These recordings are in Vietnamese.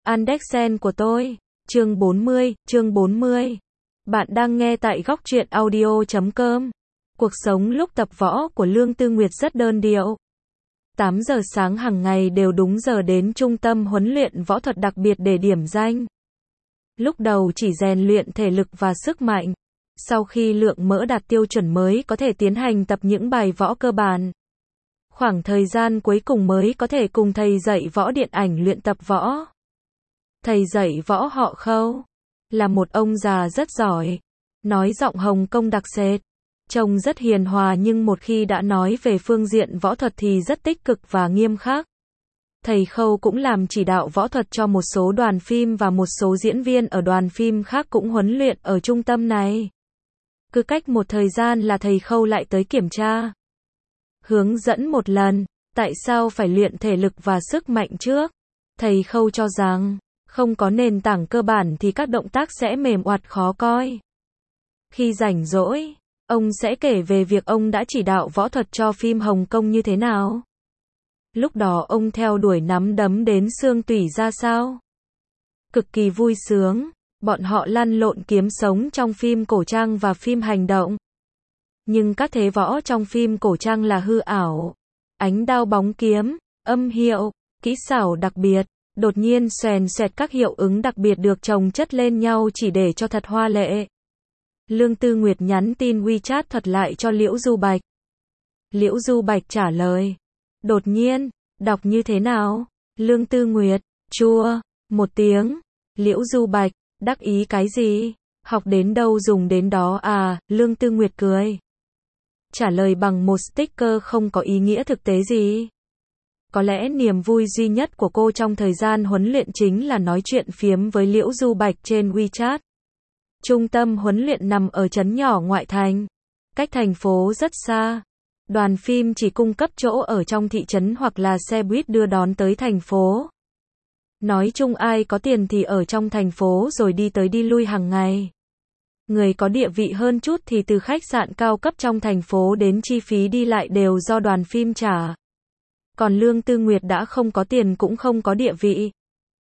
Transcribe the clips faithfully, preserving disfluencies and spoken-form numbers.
Andersen của tôi. Chương bốn mươi, chương bốn mươi. Bạn đang nghe tại góc truyện audio chấm com. Cuộc sống lúc tập võ của Lương Tư Nguyệt rất đơn điệu. tám giờ sáng hàng ngày đều đúng giờ đến trung tâm huấn luyện võ thuật đặc biệt để điểm danh. Lúc đầu chỉ rèn luyện thể lực và sức mạnh. Sau khi lượng mỡ đạt tiêu chuẩn mới có thể tiến hành tập những bài võ cơ bản. Khoảng thời gian cuối cùng mới có thể cùng thầy dạy võ điện ảnh luyện tập võ. Thầy dạy võ họ Khâu là một ông già rất giỏi, nói giọng Hồng Kông đặc sệt, trông rất hiền hòa nhưng một khi đã nói về phương diện võ thuật thì rất tích cực và nghiêm khắc. Thầy Khâu cũng làm chỉ đạo võ thuật cho một số đoàn phim và một số diễn viên ở đoàn phim khác cũng huấn luyện ở trung tâm này. Cứ cách một thời gian là thầy Khâu lại tới kiểm tra. Hướng dẫn một lần, tại sao phải luyện thể lực và sức mạnh trước? Thầy Khâu cho rằng, không có nền tảng cơ bản thì các động tác sẽ mềm oặt khó coi. Khi rảnh rỗi, ông sẽ kể về việc ông đã chỉ đạo võ thuật cho phim Hồng Kông như thế nào. Lúc đó ông theo đuổi nắm đấm đến xương tủy ra sao. Cực kỳ vui sướng, bọn họ lăn lộn kiếm sống trong phim cổ trang và phim hành động. Nhưng các thế võ trong phim cổ trang là hư ảo. Ánh đao bóng kiếm, âm hiệu, kỹ xảo đặc biệt, đột nhiên xoèn xoẹt các hiệu ứng đặc biệt được chồng chất lên nhau chỉ để cho thật hoa lệ. Lương Tư Nguyệt nhắn tin WeChat thuật lại cho Liễu Du Bạch. Liễu Du Bạch trả lời. Đột nhiên, đọc như thế nào? Lương Tư Nguyệt, chua, một tiếng. Liễu Du Bạch, đắc ý cái gì? Học đến đâu dùng đến đó à? Lương Tư Nguyệt cười. Trả lời bằng một sticker không có ý nghĩa thực tế gì. Có lẽ niềm vui duy nhất của cô trong thời gian huấn luyện chính là nói chuyện phiếm với Liễu Du Bạch trên WeChat. Trung tâm huấn luyện nằm ở trấn nhỏ ngoại thành, cách thành phố rất xa. Đoàn phim chỉ cung cấp chỗ ở trong thị trấn hoặc là xe buýt đưa đón tới thành phố. Nói chung ai có tiền thì ở trong thành phố rồi đi tới đi lui hàng ngày. Người có địa vị hơn chút thì từ khách sạn cao cấp trong thành phố đến chi phí đi lại đều do đoàn phim trả. Còn Lương Tư Nguyệt đã không có tiền cũng không có địa vị.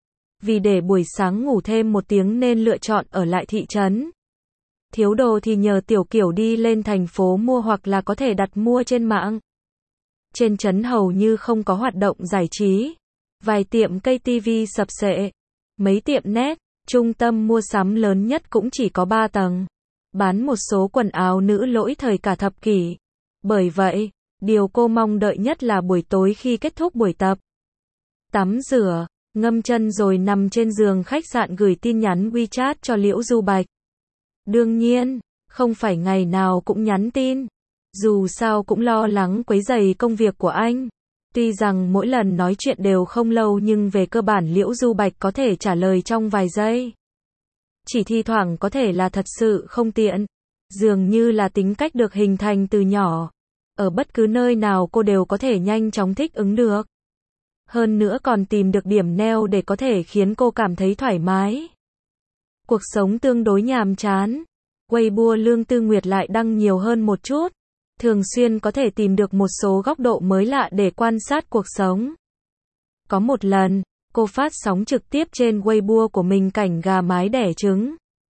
Vì để buổi sáng ngủ thêm một tiếng nên lựa chọn ở lại thị trấn. Thiếu đồ thì nhờ Tiểu Kiểu đi lên thành phố mua hoặc là có thể đặt mua trên mạng. Trên trấn hầu như không có hoạt động giải trí. Vài tiệm cây tivi sập sệ. Mấy tiệm net, trung tâm mua sắm lớn nhất cũng chỉ có ba tầng. Bán một số quần áo nữ lỗi thời cả thập kỷ. Bởi vậy, điều cô mong đợi nhất là buổi tối khi kết thúc buổi tập. Tắm rửa, ngâm chân rồi nằm trên giường khách sạn gửi tin nhắn WeChat cho Liễu Du Bạch. Đương nhiên, không phải ngày nào cũng nhắn tin. Dù sao cũng lo lắng quấy rầy công việc của anh. Tuy rằng mỗi lần nói chuyện đều không lâu nhưng về cơ bản Liễu Du Bạch có thể trả lời trong vài giây. Chỉ thi thoảng có thể là thật sự không tiện. Dường như là tính cách được hình thành từ nhỏ. Ở bất cứ nơi nào cô đều có thể nhanh chóng thích ứng được. Hơn nữa còn tìm được điểm neo để có thể khiến cô cảm thấy thoải mái. Cuộc sống tương đối nhàm chán. Weibo Lương Tư Nguyệt lại đăng nhiều hơn một chút. Thường xuyên có thể tìm được một số góc độ mới lạ để quan sát cuộc sống. Có một lần, cô phát sóng trực tiếp trên Weibo của mình cảnh gà mái đẻ trứng.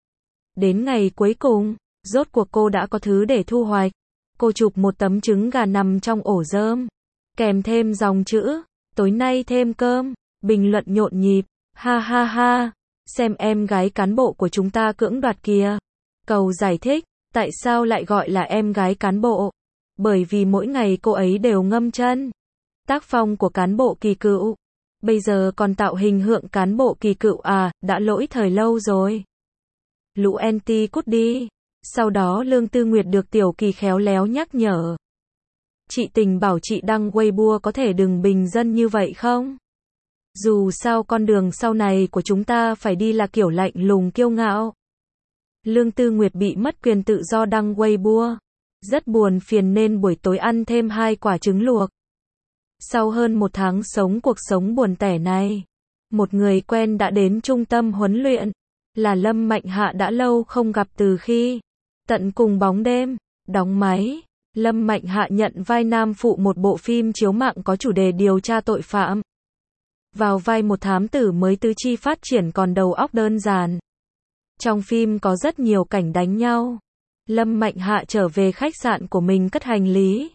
Đến ngày cuối cùng, rốt cuộc cô đã có thứ để thu hoạch. Cô chụp một tấm trứng gà nằm trong ổ rơm. Kèm thêm dòng chữ, tối nay thêm cơm, bình luận nhộn nhịp, ha ha ha, xem em gái cán bộ của chúng ta cưỡng đoạt kìa. Cầu giải thích, tại sao lại gọi là em gái cán bộ? Bởi vì mỗi ngày cô ấy đều ngâm chân. Tác phong của cán bộ kỳ cựu. Bây giờ còn tạo hình hượng cán bộ kỳ cựu à, đã lỗi thời lâu rồi. Lũ anti cút đi. Sau đó Lương Tư Nguyệt được Tiểu Kỳ khéo léo nhắc nhở. Chị Tình bảo chị đăng Weibo có thể đừng bình dân như vậy không? Dù sao con đường sau này của chúng ta phải đi là kiểu lạnh lùng kiêu ngạo. Lương Tư Nguyệt bị mất quyền tự do đăng Weibo. Rất buồn phiền nên buổi tối ăn thêm hai quả trứng luộc. Sau hơn một tháng sống cuộc sống buồn tẻ này, một người quen đã đến trung tâm huấn luyện. Là Lâm Mạnh Hạ đã lâu không gặp từ khi Tận Cùng Bóng Đêm đóng máy. Lâm Mạnh Hạ nhận vai nam phụ một bộ phim chiếu mạng có chủ đề điều tra tội phạm. vào vai một thám tử mới tứ chi phát triển còn đầu óc đơn giản. Trong phim có rất nhiều cảnh đánh nhau. Lâm Mạnh Hạ trở về khách sạn của mình cất hành lý.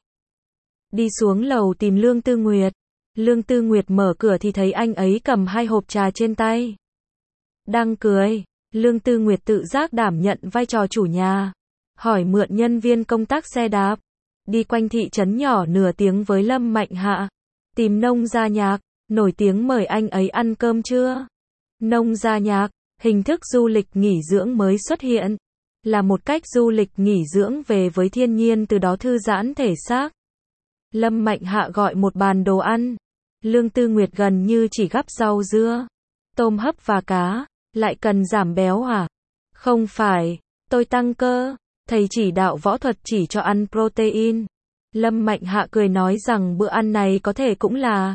Đi xuống lầu tìm Lương Tư Nguyệt. Lương Tư Nguyệt mở cửa thì thấy anh ấy cầm hai hộp trà trên tay. Đang cười, Lương Tư Nguyệt tự giác đảm nhận vai trò chủ nhà. Hỏi mượn nhân viên công tác xe đạp. Đi quanh thị trấn nhỏ nửa tiếng với Lâm Mạnh Hạ. Tìm Nông Gia Nhạc, nổi tiếng mời anh ấy ăn cơm trưa. Nông Gia Nhạc, hình thức du lịch nghỉ dưỡng mới xuất hiện. Là một cách du lịch nghỉ dưỡng về với thiên nhiên từ đó thư giãn thể xác. Lâm Mạnh Hạ gọi một bàn đồ ăn. Lương Tư Nguyệt gần như chỉ gắp rau dưa, tôm hấp và cá. Lại cần giảm béo à? Không phải, tôi tăng cơ. Thầy chỉ đạo võ thuật chỉ cho ăn protein. Lâm Mạnh Hạ cười nói rằng bữa ăn này có thể cũng là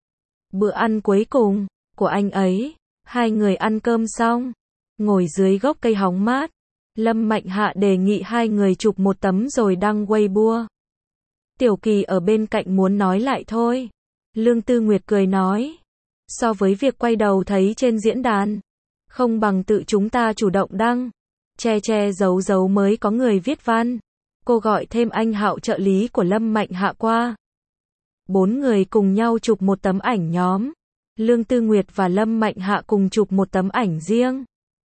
bữa ăn cuối cùng của anh ấy. Hai người ăn cơm xong, ngồi dưới gốc cây hóng mát. Lâm Mạnh Hạ đề nghị hai người chụp một tấm rồi đăng Weibo. Tiểu Kỳ ở bên cạnh muốn nói lại thôi. Lương Tư Nguyệt cười nói, so với việc quay đầu thấy trên diễn đàn, không bằng tự chúng ta chủ động đăng. Che che giấu giấu mới có người viết văn. Cô gọi thêm anh Hạo trợ lý của Lâm Mạnh Hạ qua. Bốn người cùng nhau chụp một tấm ảnh nhóm. Lương Tư Nguyệt và Lâm Mạnh Hạ cùng chụp một tấm ảnh riêng.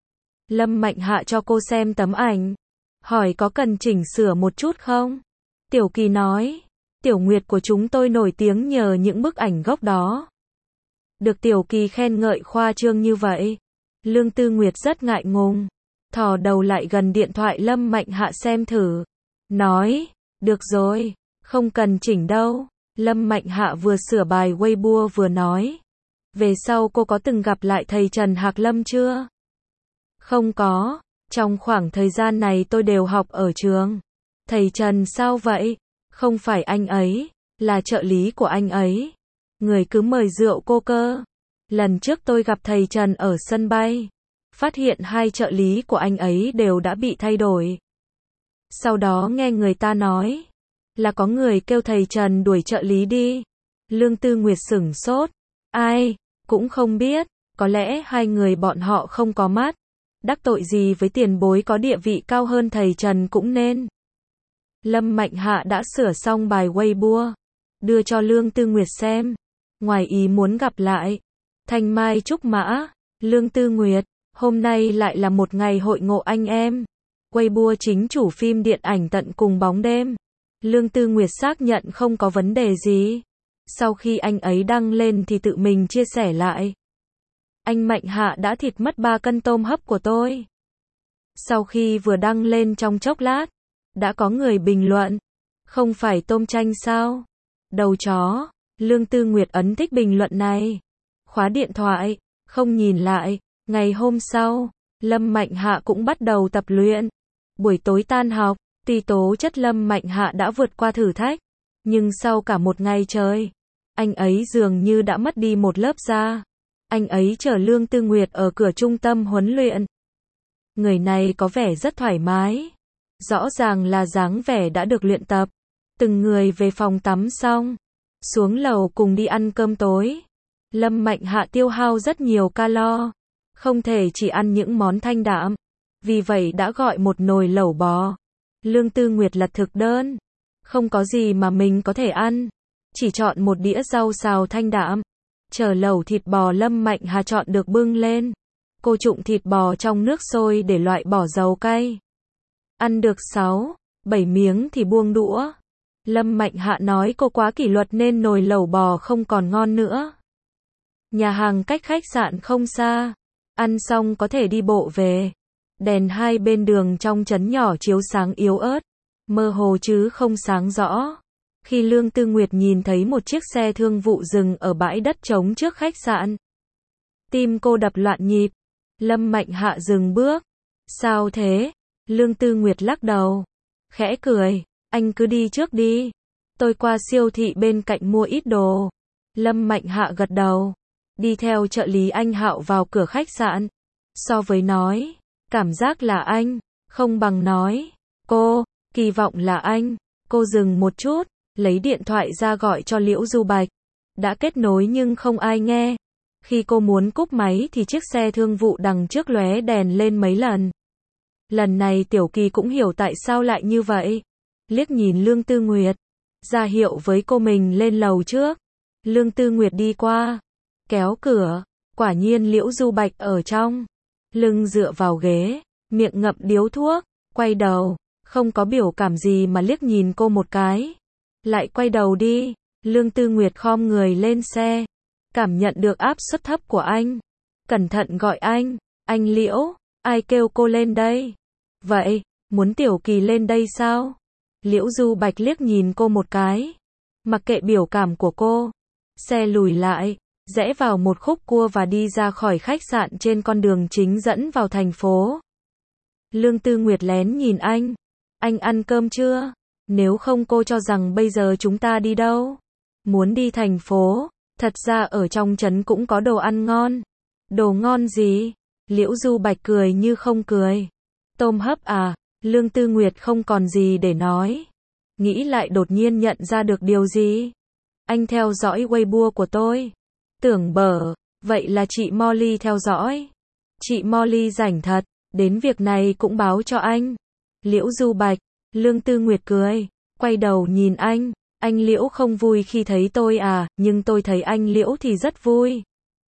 Lâm Mạnh Hạ cho cô xem tấm ảnh. Hỏi có cần chỉnh sửa một chút không? Tiểu Kỳ nói, Tiểu Nguyệt của chúng tôi nổi tiếng nhờ những bức ảnh gốc đó. Được Tiểu Kỳ khen ngợi khoa trương như vậy, Lương Tư Nguyệt rất ngại ngùng. Thò đầu lại gần điện thoại Lâm Mạnh Hạ xem thử. Nói, được rồi, không cần chỉnh đâu. Lâm Mạnh Hạ vừa sửa bài Weibo vừa nói. Về sau cô có từng gặp lại thầy Trần Hạc Lâm chưa? Không có, trong khoảng thời gian này tôi đều học ở trường. Thầy Trần sao vậy? Không phải anh ấy, là trợ lý của anh ấy. Người cứ mời rượu cô cơ. Lần trước tôi gặp thầy Trần ở sân bay, phát hiện hai trợ lý của anh ấy đều đã bị thay đổi. Sau đó nghe người ta nói, là có người kêu thầy Trần đuổi trợ lý đi. Lương Tư Nguyệt sửng sốt. Ai? Cũng không biết, có lẽ hai người bọn họ không có mắt. Đắc tội gì với tiền bối có địa vị cao hơn thầy Trần cũng nên. Lâm Mạnh Hạ đã sửa xong bài Weibo, đưa cho Lương Tư Nguyệt xem. Ngoài ý muốn gặp lại. Thanh mai trúc mã. Lương Tư Nguyệt, hôm nay lại là một ngày hội ngộ anh em. Weibo chính chủ phim điện ảnh Tận Cùng Bóng Đêm. Lương Tư Nguyệt xác nhận không có vấn đề gì. Sau khi anh ấy đăng lên thì tự mình chia sẻ lại. Anh Mạnh Hạ đã thịt mất ba cân tôm hấp của tôi. Sau khi vừa đăng lên trong chốc lát, đã có người bình luận. Không phải tôm chanh sao? Đầu chó. Lương Tư Nguyệt ấn thích bình luận này. Khóa điện thoại, không nhìn lại. Ngày hôm sau, Lâm Mạnh Hạ cũng bắt đầu tập luyện. Buổi tối tan học, tuy tố chất Lâm Mạnh Hạ đã vượt qua thử thách. Nhưng sau cả một ngày trời, anh ấy dường như đã mất đi một lớp da. Anh ấy chở Lương Tư Nguyệt ở cửa trung tâm huấn luyện. Người này có vẻ rất thoải mái. Rõ ràng là dáng vẻ đã được luyện tập. Từng người về phòng tắm xong, xuống lầu cùng đi ăn cơm tối. Lâm Mạnh Hạ tiêu hao rất nhiều calo. Không thể chỉ ăn những món thanh đạm. Vì vậy đã gọi một nồi lẩu bò. Lương Tư Nguyệt lật thực đơn. Không có gì mà mình có thể ăn. Chỉ chọn một đĩa rau xào thanh đạm. Chờ lẩu thịt bò Lâm Mạnh Hạ chọn được bưng lên. Cô trụng thịt bò trong nước sôi để loại bỏ dầu cay. Ăn được sáu, bảy miếng thì buông đũa. Lâm Mạnh Hạ nói cô quá kỷ luật nên nồi lẩu bò không còn ngon nữa. Nhà hàng cách khách sạn không xa. Ăn xong có thể đi bộ về. Đèn hai bên đường trong trấn nhỏ chiếu sáng yếu ớt. Mơ hồ chứ không sáng rõ. Khi Lương Tư Nguyệt nhìn thấy một chiếc xe thương vụ dừng ở bãi đất trống trước khách sạn. Tim cô đập loạn nhịp. Lâm Mạnh Hạ dừng bước. Sao thế? Lương Tư Nguyệt lắc đầu. Khẽ cười. Anh cứ đi trước đi. Tôi qua siêu thị bên cạnh mua ít đồ. Lâm Mạnh Hạ gật đầu. Đi theo trợ lý anh Hạo vào cửa khách sạn. So với nói, cảm giác là anh, không bằng nói. Cô, kỳ vọng là anh. Cô dừng một chút, lấy điện thoại ra gọi cho Liễu Du Bạch. Đã kết nối nhưng không ai nghe. Khi cô muốn cúp máy thì chiếc xe thương vụ đằng trước lóe đèn lên mấy lần. Lần này Tiểu Kỳ cũng hiểu tại sao lại như vậy. Liếc nhìn Lương Tư Nguyệt, ra hiệu với cô mình lên lầu trước. Lương Tư Nguyệt đi qua, kéo cửa, quả nhiên Liễu Du Bạch ở trong. Lưng dựa vào ghế, miệng ngậm điếu thuốc, quay đầu, không có biểu cảm gì mà liếc nhìn cô một cái. Lại quay đầu đi, Lương Tư Nguyệt khom người lên xe, cảm nhận được áp suất thấp của anh. Cẩn thận gọi anh, anh Liễu, ai kêu cô lên đây? Vậy, muốn Tiểu Kỳ lên đây sao? Liễu Du Bạch liếc nhìn cô một cái, mặc kệ biểu cảm của cô. Xe lùi lại, rẽ vào một khúc cua và đi ra khỏi khách sạn trên con đường chính dẫn vào thành phố. Lương Tư Nguyệt lén nhìn anh. Anh ăn cơm chưa? Nếu không cô cho rằng bây giờ chúng ta đi đâu? Muốn đi thành phố, thật ra ở trong trấn cũng có đồ ăn ngon. Đồ ngon gì? Liễu Du Bạch cười như không cười. Tôm hấp à? Lương Tư Nguyệt không còn gì để nói. Nghĩ lại đột nhiên nhận ra được điều gì. Anh theo dõi Weibo của tôi. Tưởng bở, vậy là chị Molly theo dõi. Chị Molly rảnh thật, đến việc này cũng báo cho anh. Liễu Du Bạch, Lương Tư Nguyệt cười, quay đầu nhìn anh. Anh Liễu không vui khi thấy tôi à, nhưng tôi thấy anh Liễu thì rất vui.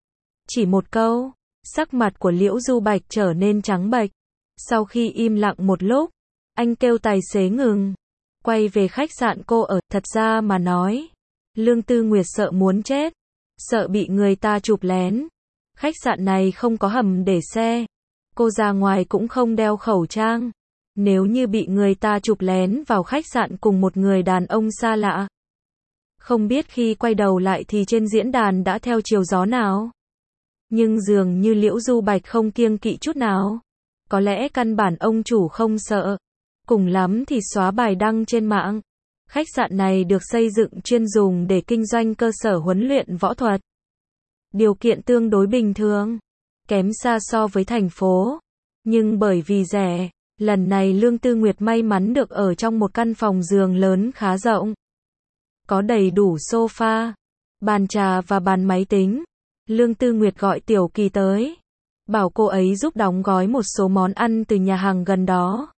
Chỉ một câu, sắc mặt của Liễu Du Bạch trở nên trắng bệch. Sau khi im lặng một lúc, anh kêu tài xế ngừng. Quay về khách sạn cô ở, thật ra mà nói. Lương Tư Nguyệt sợ muốn chết. Sợ bị người ta chụp lén. Khách sạn này không có hầm để xe. Cô ra ngoài cũng không đeo khẩu trang. Nếu như bị người ta chụp lén vào khách sạn cùng một người đàn ông xa lạ. Không biết khi quay đầu lại thì trên diễn đàn đã theo chiều gió nào. Nhưng dường như Liễu Du Bạch không kiêng kỵ chút nào. Có lẽ căn bản ông chủ không sợ. Cùng lắm thì xóa bài đăng trên mạng. Khách sạn này được xây dựng chuyên dùng để kinh doanh cơ sở huấn luyện võ thuật. Điều kiện tương đối bình thường, kém xa so với thành phố. Nhưng bởi vì rẻ, lần này Lương Tư Nguyệt may mắn được ở trong một căn phòng giường lớn khá rộng. Có đầy đủ sofa, bàn trà và bàn máy tính. Lương Tư Nguyệt gọi Tiểu Kỳ tới, bảo cô ấy giúp đóng gói một số món ăn từ nhà hàng gần đó.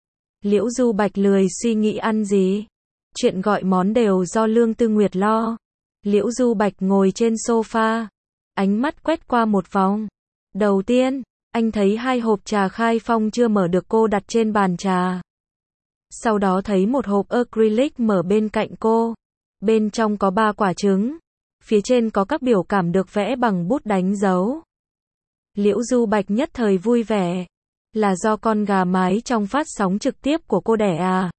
Liễu Du Bạch lười suy nghĩ ăn gì. Chuyện gọi món đều do Lương Tư Nguyệt lo. Liễu Du Bạch ngồi trên sofa, ánh mắt quét qua một vòng. Đầu tiên, anh thấy hai hộp trà Khai Phong chưa mở được cô đặt trên bàn trà. Sau đó thấy một hộp acrylic mở bên cạnh cô. Bên trong có ba quả trứng. Phía trên có các biểu cảm được vẽ bằng bút đánh dấu. Liễu Du Bạch nhất thời vui vẻ. Là do con gà mái trong phát sóng trực tiếp của cô đẻ à?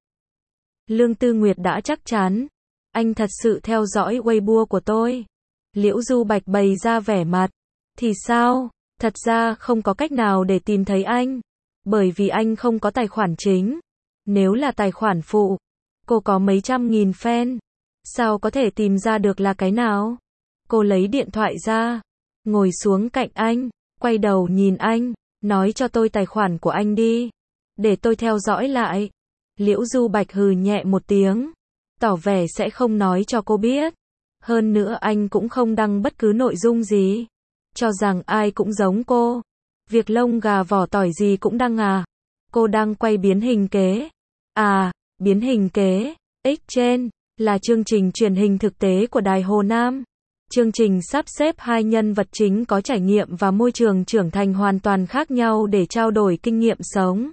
Lương Tư Nguyệt đã chắc chắn. Anh thật sự theo dõi Weibo của tôi. Liễu Du Bạch bày ra vẻ mặt. Thì sao? Thật ra không có cách nào để tìm thấy anh. Bởi vì anh không có tài khoản chính. Nếu là tài khoản phụ, cô có mấy trăm nghìn fan. Sao có thể tìm ra được là cái nào? Cô lấy điện thoại ra, ngồi xuống cạnh anh, quay đầu nhìn anh, nói cho tôi tài khoản của anh đi. Để tôi theo dõi lại. Liễu Du Bạch hừ nhẹ một tiếng, tỏ vẻ sẽ không nói cho cô biết. Hơn nữa anh cũng không đăng bất cứ nội dung gì. Cho rằng ai cũng giống cô. Việc lông gà vỏ tỏi gì cũng đăng à. Cô đang quay biến hình kế. À, biến hình kế, X trên, là chương trình truyền hình thực tế của Đài Hồ Nam. Chương trình sắp xếp hai nhân vật chính có trải nghiệm và môi trường trưởng thành hoàn toàn khác nhau để trao đổi kinh nghiệm sống.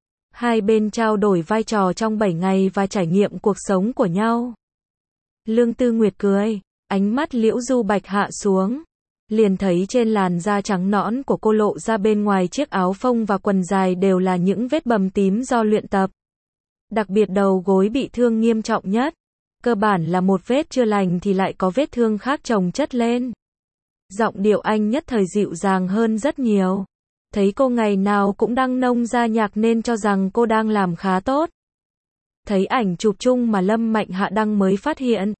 Hai bên trao đổi vai trò trong bảy ngày và trải nghiệm cuộc sống của nhau. Lương Tư Nguyệt cười, ánh mắt Liễu Du Bạch hạ xuống. Liền thấy trên làn da trắng nõn của cô lộ ra bên ngoài chiếc áo phông và quần dài đều là những vết bầm tím do luyện tập. Đặc biệt đầu gối bị thương nghiêm trọng nhất. Cơ bản là một vết chưa lành thì lại có vết thương khác chồng chất lên. Giọng điệu anh nhất thời dịu dàng hơn rất nhiều. Thấy cô ngày nào cũng đăng nông ra nhạc nên cho rằng cô đang làm khá tốt. Thấy ảnh chụp chung mà Lâm Mạnh Hạ đăng mới phát hiện.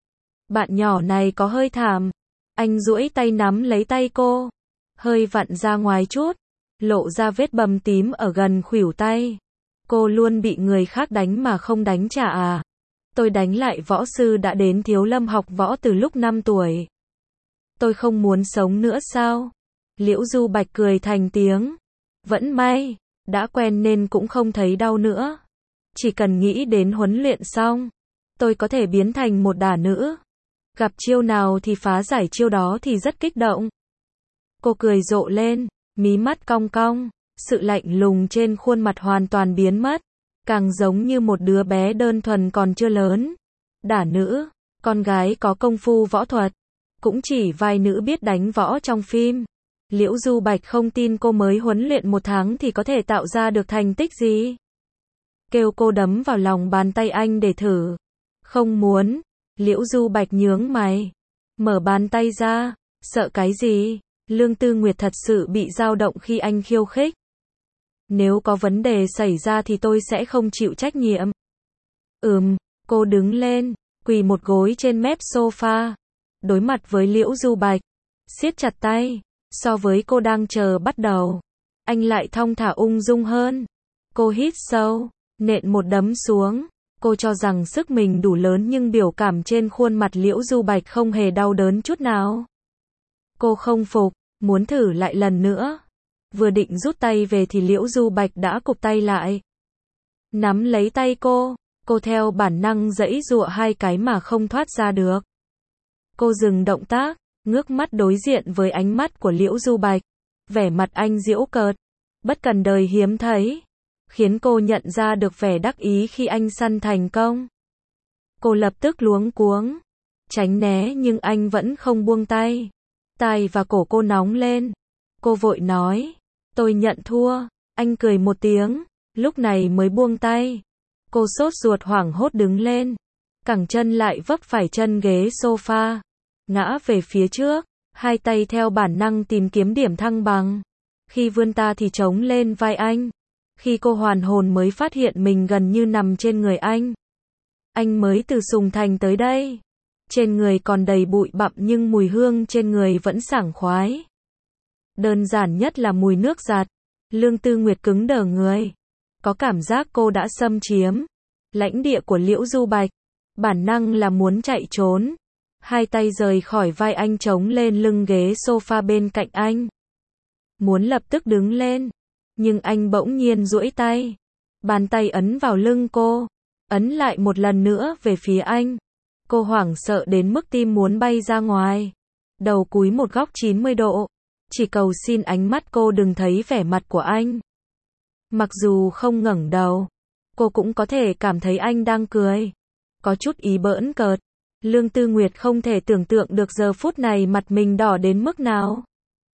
Bạn nhỏ này có hơi thảm. Anh duỗi tay nắm lấy tay cô. Hơi vặn ra ngoài chút. Lộ ra vết bầm tím ở gần khuỷu tay. Cô luôn bị người khác đánh mà không đánh trả à? Tôi đánh lại võ sư đã đến Thiếu Lâm học võ từ lúc năm tuổi. Tôi không muốn sống nữa sao? Liễu Du Bạch cười thành tiếng. Vẫn may, đã quen nên cũng không thấy đau nữa. Chỉ cần nghĩ đến huấn luyện xong, tôi có thể biến thành một đả nữ. Gặp chiêu nào thì phá giải chiêu đó thì rất kích động. Cô cười rộ lên, mí mắt cong cong, sự lạnh lùng trên khuôn mặt hoàn toàn biến mất, càng giống như một đứa bé đơn thuần còn chưa lớn. Đả nữ, con gái có công phu võ thuật, cũng chỉ vài nữ biết đánh võ trong phim. Liễu Du Bạch không tin cô mới huấn luyện một tháng thì có thể tạo ra được thành tích gì. Kêu cô đấm vào lòng bàn tay anh để thử. Không muốn. Liễu Du Bạch nhướng mày. Mở bàn tay ra. Sợ cái gì? Lương Tư Nguyệt thật sự bị dao động khi anh khiêu khích. Nếu có vấn đề xảy ra thì tôi sẽ không chịu trách nhiệm. Ừm, cô đứng lên, quỳ một gối trên mép sofa, đối mặt với Liễu Du Bạch, siết chặt tay. So với cô đang chờ bắt đầu, anh lại thong thả ung dung hơn. Cô hít sâu, nện một đấm xuống. Cô cho rằng sức mình đủ lớn nhưng biểu cảm trên khuôn mặt Liễu Du Bạch không hề đau đớn chút nào. Cô không phục, muốn thử lại lần nữa. Vừa định rút tay về thì Liễu Du Bạch đã cụp tay lại. Nắm lấy tay cô, cô theo bản năng giãy giụa hai cái mà không thoát ra được. Cô dừng động tác, ngước mắt đối diện với ánh mắt của Liễu Du Bạch. Vẻ mặt anh giễu cợt, bất cần đời hiếm thấy, khiến cô nhận ra được vẻ đắc ý khi anh săn thành công. Cô lập tức luống cuống, tránh né nhưng anh vẫn không buông tay. Tai và cổ cô nóng lên. Cô vội nói, tôi nhận thua. Anh cười một tiếng, lúc này mới buông tay. Cô sốt ruột hoảng hốt đứng lên, cẳng chân lại vấp phải chân ghế sofa, ngã về phía trước, hai tay theo bản năng tìm kiếm điểm thăng bằng. Khi vươn ta thì chống lên vai anh. Khi cô hoàn hồn mới phát hiện mình gần như nằm trên người anh. Anh mới từ Sùng Thành tới đây. Trên người còn đầy bụi bặm nhưng mùi hương trên người vẫn sảng khoái. Đơn giản nhất là mùi nước giặt. Lương Tư Nguyệt cứng đờ người. Có cảm giác cô đã xâm chiếm lãnh địa của Liễu Du Bạch. Bản năng là muốn chạy trốn. Hai tay rời khỏi vai anh chống lên lưng ghế sofa bên cạnh anh. Muốn lập tức đứng lên. Nhưng anh bỗng nhiên duỗi tay. Bàn tay ấn vào lưng cô. Ấn lại một lần nữa về phía anh. Cô hoảng sợ đến mức tim muốn bay ra ngoài. Đầu cúi một góc chín mươi độ. Chỉ cầu xin ánh mắt cô đừng thấy vẻ mặt của anh. Mặc dù không ngẩng đầu, cô cũng có thể cảm thấy anh đang cười. Có chút ý bỡn cợt. Lương Tư Nguyệt không thể tưởng tượng được giờ phút này mặt mình đỏ đến mức nào.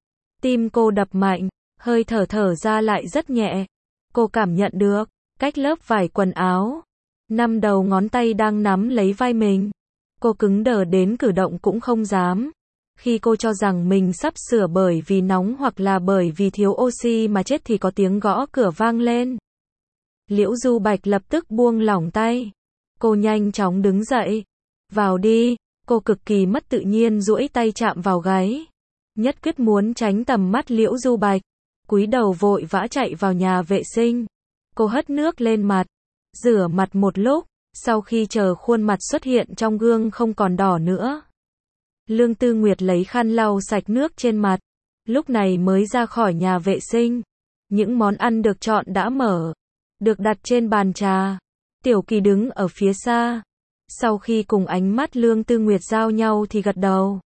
Tim cô đập mạnh, hơi thở thở ra lại rất nhẹ. Cô cảm nhận được, cách lớp vải quần áo, năm đầu ngón tay đang nắm lấy vai mình. Cô cứng đờ đến cử động cũng không dám. Khi cô cho rằng mình sắp sửa bởi vì nóng hoặc là bởi vì thiếu oxy mà chết thì có tiếng gõ cửa vang lên. Liễu Du Bạch lập tức buông lỏng tay. Cô nhanh chóng đứng dậy. Vào đi. Cô cực kỳ mất tự nhiên duỗi tay chạm vào gáy. Nhất quyết muốn tránh tầm mắt Liễu Du Bạch. Cúi đầu vội vã chạy vào nhà vệ sinh. Cô hất nước lên mặt. Rửa mặt một lúc. Sau khi chờ khuôn mặt xuất hiện trong gương không còn đỏ nữa. Lương Tư Nguyệt lấy khăn lau sạch nước trên mặt. Lúc này mới ra khỏi nhà vệ sinh. Những món ăn được chọn đã mở. Được đặt trên bàn trà. Tiểu Kỳ đứng ở phía xa. Sau khi cùng ánh mắt Lương Tư Nguyệt giao nhau thì gật đầu.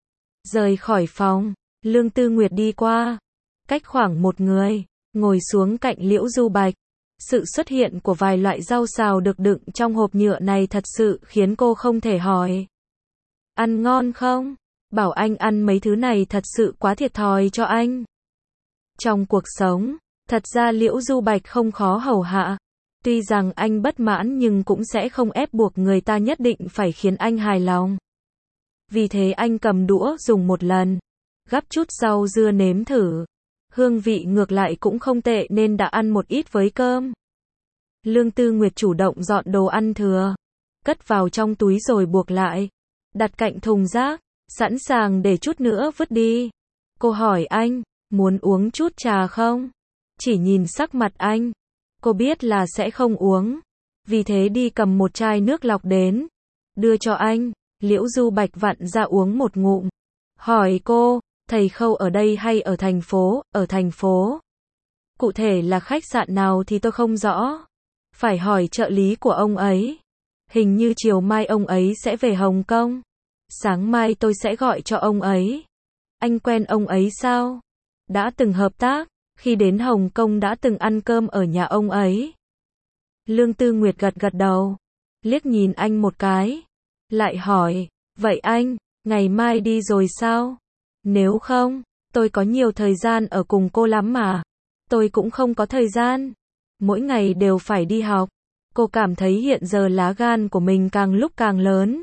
Rời khỏi phòng, Lương Tư Nguyệt đi qua. Cách khoảng một người, ngồi xuống cạnh Liễu Du Bạch. Sự xuất hiện của vài loại rau xào được đựng trong hộp nhựa này thật sự khiến cô không thể hỏi. Ăn ngon không? Bảo anh ăn mấy thứ này thật sự quá thiệt thòi cho anh. Trong cuộc sống, thật ra Liễu Du Bạch không khó hầu hạ. Tuy rằng anh bất mãn nhưng cũng sẽ không ép buộc người ta nhất định phải khiến anh hài lòng. Vì thế anh cầm đũa dùng một lần, gắp chút rau dưa nếm thử. Hương vị ngược lại cũng không tệ nên đã ăn một ít với cơm. Lương Tư Nguyệt chủ động dọn đồ ăn thừa, cất vào trong túi rồi buộc lại, đặt cạnh thùng rác, sẵn sàng để chút nữa vứt đi. Cô hỏi anh, muốn uống chút trà không? Chỉ nhìn sắc mặt anh, cô biết là sẽ không uống. Vì thế đi cầm một chai nước lọc đến, đưa cho anh. Liễu Du Bạch vặn ra uống một ngụm. Hỏi cô, thầy Khâu ở đây hay ở thành phố? Ở thành phố. Cụ thể là khách sạn nào thì tôi không rõ. Phải hỏi trợ lý của ông ấy. Hình như chiều mai ông ấy sẽ về Hồng Kông. Sáng mai tôi sẽ gọi cho ông ấy. Anh quen ông ấy sao? Đã từng hợp tác, khi đến Hồng Kông đã từng ăn cơm ở nhà ông ấy. Lương Tư Nguyệt gật gật đầu, liếc nhìn anh một cái, lại hỏi, vậy anh, ngày mai đi rồi sao? Nếu không, tôi có nhiều thời gian ở cùng cô lắm mà. Tôi cũng không có thời gian. Mỗi ngày đều phải đi học. Cô cảm thấy hiện giờ lá gan của mình càng lúc càng lớn.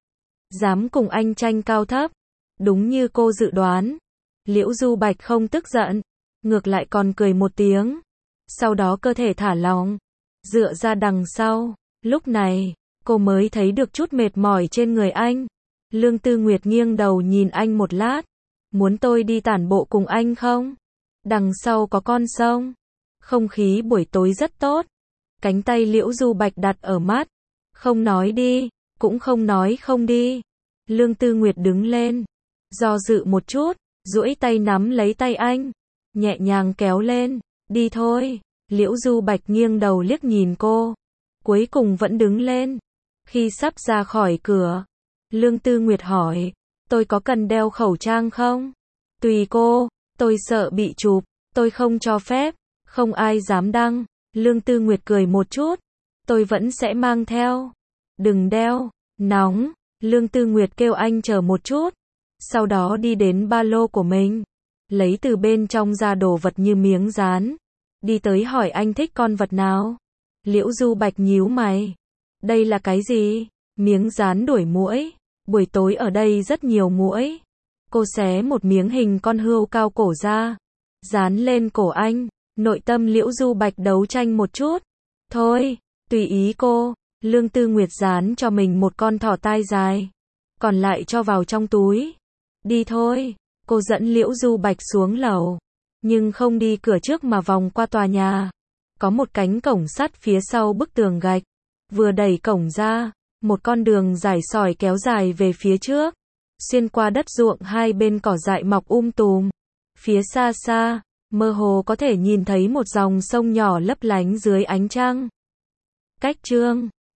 Dám cùng anh tranh cao thấp. Đúng như cô dự đoán. Liễu Du Bạch không tức giận. Ngược lại còn cười một tiếng. Sau đó cơ thể thả lỏng. Dựa ra đằng sau. Lúc này, cô mới thấy được chút mệt mỏi trên người anh. Lương Tư Nguyệt nghiêng đầu nhìn anh một lát. Muốn tôi đi tản bộ cùng anh không? Đằng sau có con sông. Không khí buổi tối rất tốt. Cánh tay Liễu Du Bạch đặt ở mắt. Không nói đi, cũng không nói không đi. Lương Tư Nguyệt đứng lên. Do dự một chút, duỗi tay nắm lấy tay anh. Nhẹ nhàng kéo lên. Đi thôi. Liễu Du Bạch nghiêng đầu liếc nhìn cô. Cuối cùng vẫn đứng lên. Khi sắp ra khỏi cửa, Lương Tư Nguyệt hỏi. Tôi có cần đeo khẩu trang không? Tùy cô. Tôi sợ bị chụp. Tôi không cho phép. Không ai dám đăng. Lương Tư Nguyệt cười một chút. Tôi vẫn sẽ mang theo. Đừng đeo. Nóng. Lương Tư Nguyệt kêu anh chờ một chút. Sau đó đi đến ba lô của mình. Lấy từ bên trong ra đồ vật như miếng dán. Đi tới hỏi anh thích con vật nào. Liễu Du Bạch nhíu mày. Đây là cái gì? Miếng dán đuổi muỗi. Buổi tối ở đây rất nhiều muỗi. Cô xé một miếng hình con hươu cao cổ ra. Dán lên cổ anh. Nội tâm Liễu Du Bạch đấu tranh một chút. Thôi, tùy ý cô. Lương Tư Nguyệt dán cho mình một con thỏ tai dài. Còn lại cho vào trong túi. Đi thôi. Cô dẫn Liễu Du Bạch xuống lầu. Nhưng không đi cửa trước mà vòng qua tòa nhà. Có một cánh cổng sắt phía sau bức tường gạch. Vừa đẩy cổng ra, một con đường dài sỏi kéo dài về phía trước. Xuyên qua đất ruộng hai bên cỏ dại mọc um tùm. Phía xa xa, mơ hồ có thể nhìn thấy một dòng sông nhỏ lấp lánh dưới ánh trăng. Cách chương